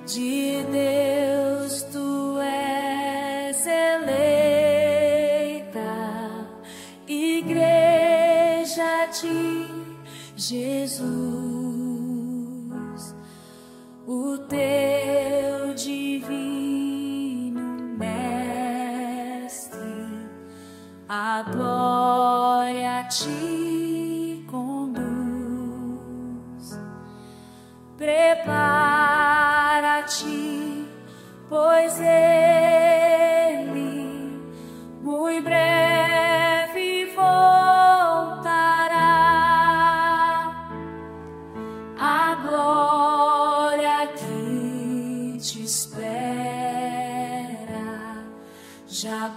De Deus tu és eleita, Igreja de Jesus, o teu divino Mestre, a glória te conduz. Prepara-te, pois Ele muito breve voltará. A glória que te espera já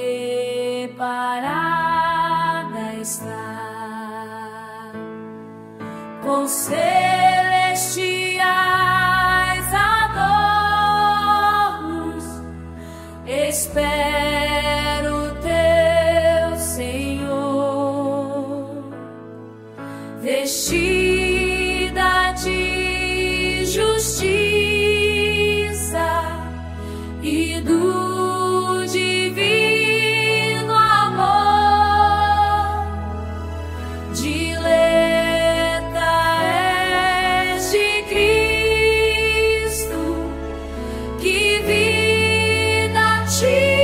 preparada está. Com celestiais adornos espero teu Senhor, vestida de justiça e do divino amor. Dileta és de Cristo, que vida te